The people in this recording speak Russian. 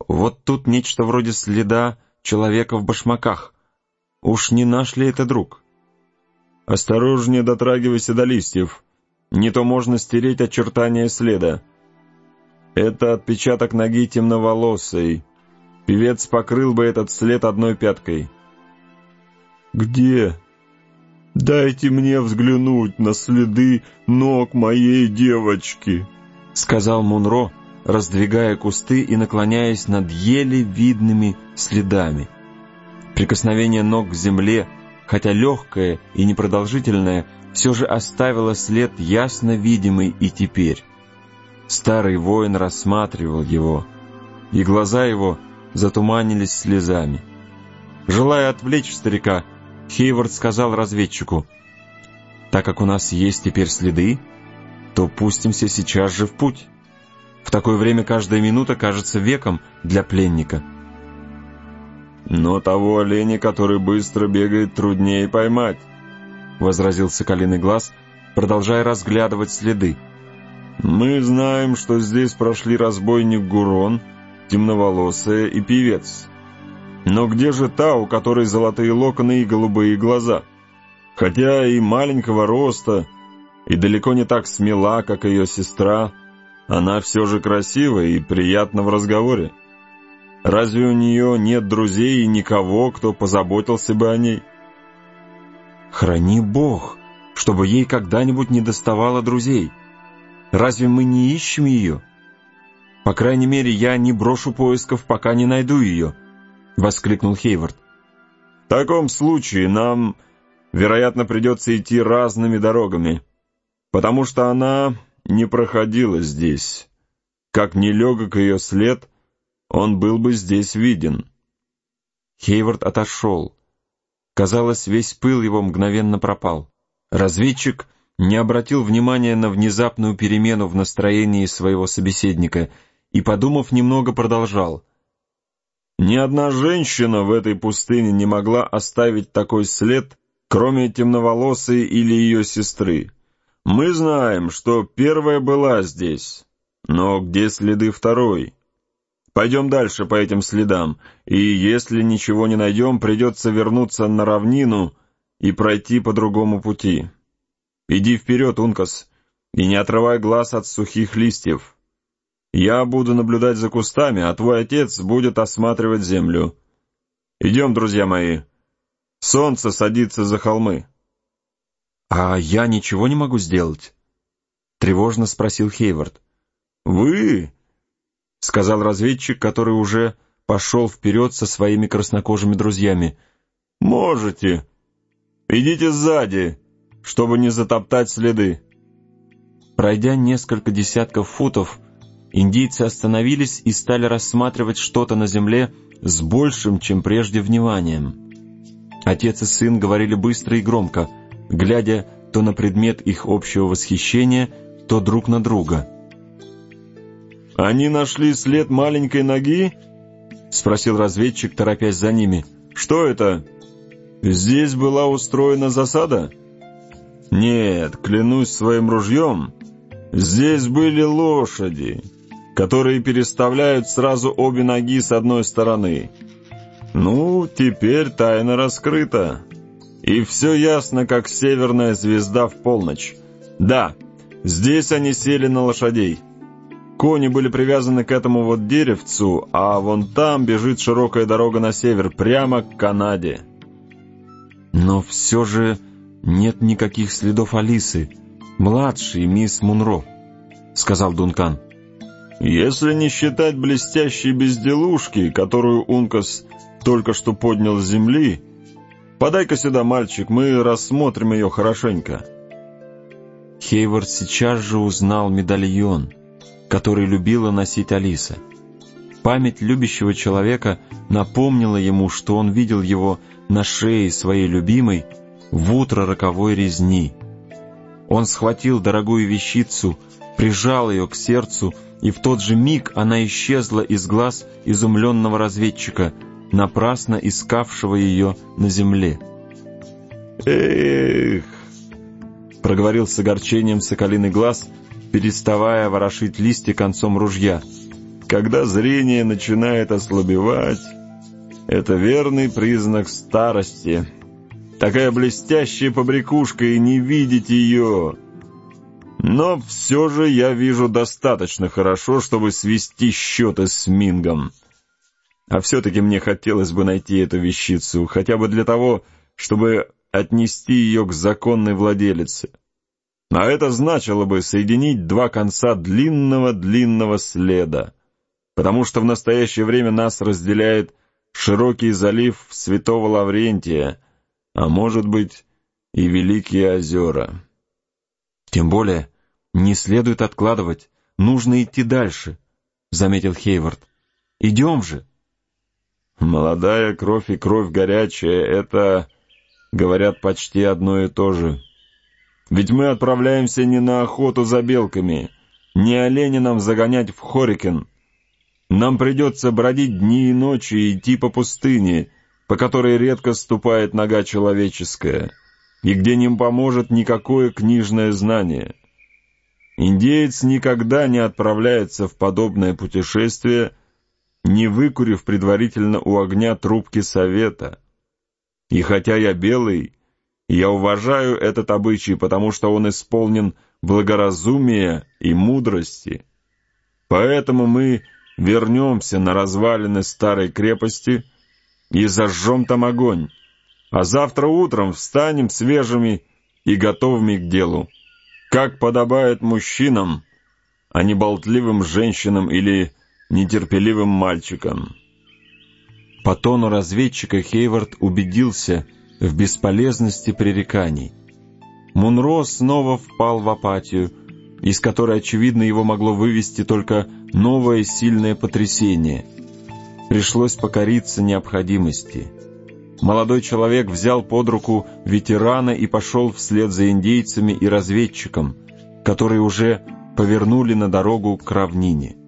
Вот тут нечто вроде следа человека в башмаках. Уж не наш ли это друг? Осторожнее дотрагивайся до листьев. Не то можно стереть очертания следа. Это отпечаток ноги темноволосой. Певец покрыл бы этот след одной пяткой. Где? Дайте мне взглянуть на следы ног моей девочки, сказал Мунро, раздвигая кусты и наклоняясь над еле видными следами. Прикосновение ног к земле, хотя легкое и непродолжительное, все же оставило след ясно видимый и теперь. Старый воин рассматривал его, и глаза его затуманились слезами. Желая отвлечь старика, Хейвард сказал разведчику: «Так как у нас есть теперь следы, то пустимся сейчас же в путь. В такое время каждая минута кажется веком для пленника». «Но того оленя, который быстро бегает, труднее поймать», — возразил Соколиный Глаз, продолжая разглядывать следы. «Мы знаем, что здесь прошли разбойник Гурон, темноволосая и певец. Но где же та, у которой золотые локоны и голубые глаза? Хотя и маленького роста, и далеко не так смела, как ее сестра, она все же красива и приятна в разговоре. Разве у нее нет друзей и никого, кто позаботился бы о ней?» «Храни Бог, чтобы ей когда-нибудь не доставало друзей. Разве мы не ищем ее? По крайней мере, я не брошу поисков, пока не найду ее», — воскликнул Хейвард. «В таком случае нам, вероятно, придется идти разными дорогами, потому что она не проходила здесь. Как ни легок ее след, он был бы здесь виден». Хейвард отошел. Казалось, весь пыл его мгновенно пропал. Разведчик не обратил внимания на внезапную перемену в настроении своего собеседника и, подумав немного, продолжал: «Ни одна женщина в этой пустыне не могла оставить такой след, кроме темноволосой или ее сестры. Мы знаем, что первая была здесь, но где следы второй? Пойдем дальше по этим следам, и если ничего не найдем, придется вернуться на равнину и пройти по другому пути. Иди вперед, Ункас, и не отрывай глаз от сухих листьев. Я буду наблюдать за кустами, а твой отец будет осматривать землю. Идем, друзья мои. Солнце садится за холмы». «А я ничего не могу сделать?» — тревожно спросил Хейвард. «Вы?» — сказал разведчик, который уже пошел вперед со своими краснокожими друзьями. «Можете. Идите сзади, чтобы не затоптать следы». Пройдя несколько десятков футов, индейцы остановились и стали рассматривать что-то на земле с большим, чем прежде, вниманием. Отец и сын говорили быстро и громко, глядя то на предмет их общего восхищения, то друг на друга. «Они нашли след маленькой ноги?» — спросил разведчик, торопясь за ними. «Что это? Здесь была устроена засада?» «Нет, клянусь своим ружьем, здесь были лошади, которые переставляют сразу обе ноги с одной стороны. Ну, теперь тайна раскрыта, и все ясно, как северная звезда в полночь. Да, здесь они сели на лошадей. Кони были привязаны к этому вот деревцу, а вон там бежит широкая дорога на север, прямо к Канаде». «Но все же нет никаких следов Алисы, младшей мисс Мунро», — сказал Дункан. «Если не считать блестящей безделушки, которую Ункас только что поднял с земли, подай-ка сюда, мальчик, мы рассмотрим ее хорошенько». Хейвард сейчас же узнал медальон, который любила носить Алиса. Память любящего человека напомнила ему, что он видел его на шее своей любимой в утро роковой резни. Он схватил дорогую вещицу, прижал ее к сердцу, и в тот же миг она исчезла из глаз изумленного разведчика, напрасно искавшего ее на земле. «Эх!» — проговорил с огорчением Соколиный Глаз, переставая ворошить листья концом ружья. Когда зрение начинает ослабевать, это верный признак старости. Такая блестящая побрякушка, и не видеть ее. Но все же я вижу достаточно хорошо, чтобы свести счеты с Мингом. А все-таки мне хотелось бы найти эту вещицу, хотя бы для того, чтобы отнести ее к законной владелице. А это значило бы соединить два конца длинного-длинного следа, потому что в настоящее время нас разделяет широкий залив Святого Лаврентия, а может быть и Великие озера. «Тем более не следует откладывать, нужно идти дальше», — заметил Хейвард. «Идем же». «Молодая кровь и кровь горячая — это, говорят, почти одно и то же. Ведь мы отправляемся не на охоту за белками, не оленя нам загонять в Хорикен. Нам придется бродить дни и ночи и идти по пустыне, по которой редко ступает нога человеческая, и где не поможет никакое книжное знание. Индеец никогда не отправляется в подобное путешествие, не выкурив предварительно у огня трубки совета. И хотя я белый, я уважаю этот обычай, потому что он исполнен благоразумия и мудрости. Поэтому мы вернемся на развалины старой крепости и зажжем там огонь, а завтра утром встанем свежими и готовыми к делу, как подобает мужчинам, а не болтливым женщинам или нетерпеливым мальчикам». По тону разведчика Хейвард убедился в бесполезности пререканий. Мунро снова впал в апатию, из которой, очевидно, его могло вывести только новое сильное потрясение. Пришлось покориться необходимости. Молодой человек взял под руку ветерана и пошел вслед за индейцами и разведчиком, которые уже повернули на дорогу к равнине.